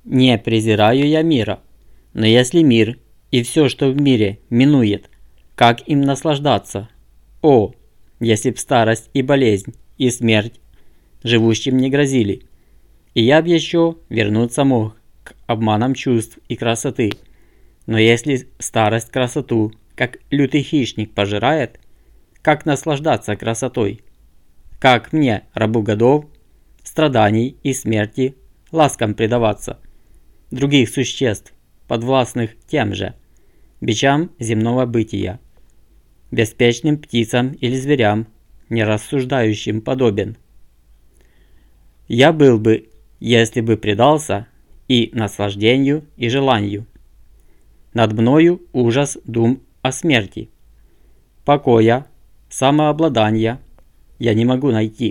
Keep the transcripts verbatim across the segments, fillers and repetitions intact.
Не презираю я мира, но если мир и все, что в мире, минует, как им наслаждаться? О, если б старость и болезнь, и смерть живущим не грозили, и я б еще вернуться мог к обманам чувств и красоты. Но если старость красоту, как лютый хищник, пожирает, как наслаждаться красотой? Как мне, рабу годов, страданий и смерти, ласкам предаваться, других существ, подвластных тем же, бичам земного бытия, беспечным птицам или зверям, нерассуждающим подобен? Я был бы, если бы предался и наслаждению, и желанию. Над мною ужас дум о смерти. Покоя, самообладания я не могу найти.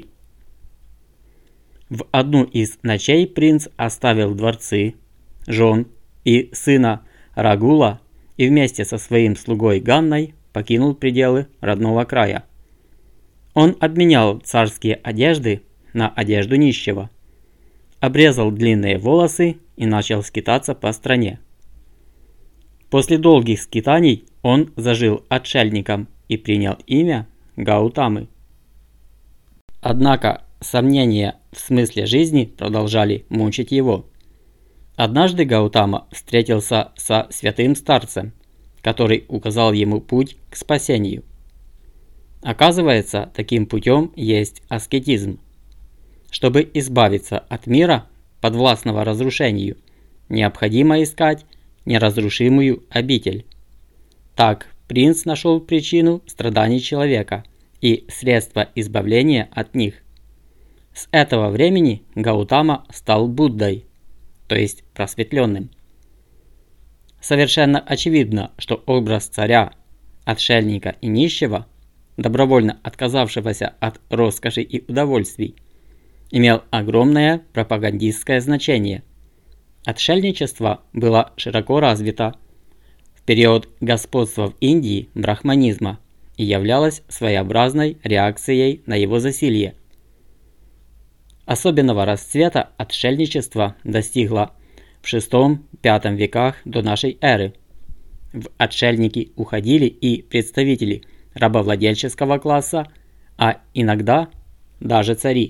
В одну из ночей принц оставил дворцы, жен и сына Рагула и вместе со своим слугой Ганной покинул пределы родного края. Он обменял царские одежды на одежду нищего, обрезал длинные волосы и начал скитаться по стране. После долгих скитаний он зажил отшельником и принял имя Гаутамы. Однако сомнения в смысле жизни продолжали мучить его. Однажды Гаутама встретился со святым старцем, который указал ему путь к спасению. Оказывается, таким путем есть аскетизм. Чтобы избавиться от мира, подвластного разрушению, необходимо искать неразрушимую обитель. Так принц нашел причину страданий человека и средства избавления от них. С этого времени Гаутама стал Буддой, то есть просветленным. Совершенно очевидно, что образ царя, отшельника и нищего, добровольно отказавшегося от роскоши и удовольствий, имел огромное пропагандистское значение. Отшельничество было широко развито в период господства в Индии брахманизма и являлось своеобразной реакцией на его засилье. Особенного расцвета отшельничество достигло в шестом-пятом веках до нашей эры. В отшельники уходили и представители рабовладельческого класса, а иногда даже цари.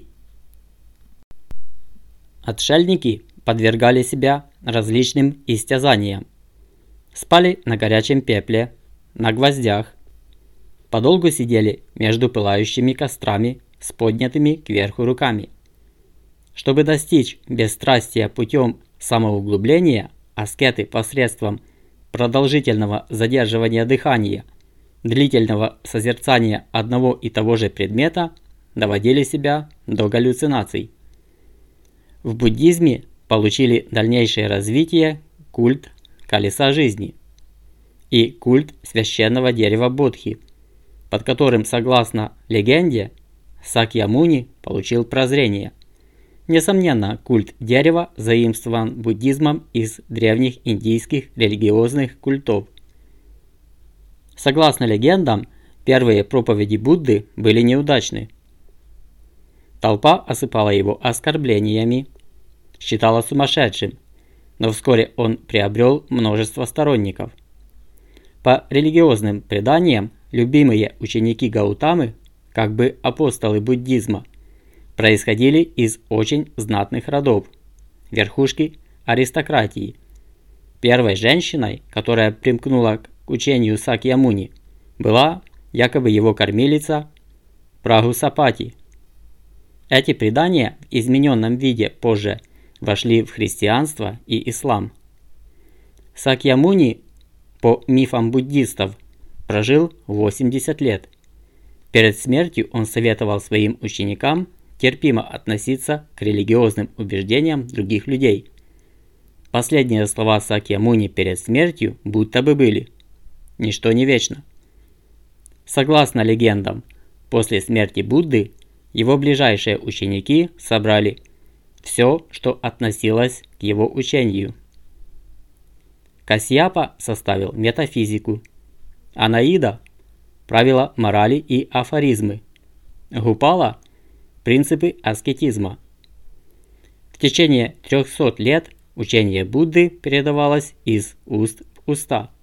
Отшельники подвергали себя различным истязаниям. Спали на горячем пепле, на гвоздях, подолгу сидели между пылающими кострами с поднятыми кверху руками. Чтобы достичь бесстрастия путем самоуглубления, аскеты посредством продолжительного задерживания дыхания, длительного созерцания одного и того же предмета доводили себя до галлюцинаций. В буддизме получили дальнейшее развитие культ колеса жизни и культ священного дерева Бодхи, под которым, согласно легенде, Сакьямуни получил прозрение. Несомненно, культ дерева заимствован буддизмом из древних индийских религиозных культов. Согласно легендам, первые проповеди Будды были неудачны. Толпа осыпала его оскорблениями, считала сумасшедшим, но вскоре он приобрел множество сторонников. По религиозным преданиям, любимые ученики Гаутамы, как бы апостолы буддизма, происходили из очень знатных родов, верхушки аристократии. Первой женщиной, которая примкнула к учению Сакьямуни, была якобы его кормилица Прагусапати. Эти предания в измененном виде позже вошли в христианство и ислам. Сакьямуни, по мифам буддистов, прожил восемьдесят лет. Перед смертью он советовал своим ученикам терпимо относиться к религиозным убеждениям других людей. Последние слова Сакьямуни перед смертью будто бы были: «Ничто не вечно». Согласно легендам, после смерти Будды его ближайшие ученики собрали все, что относилось к его учению. Касьяпа составил метафизику, Анаида – правила морали и афоризмы, Гупала – принципы аскетизма. В течение трехсот лет Учение Будды передавалось из уст в уста.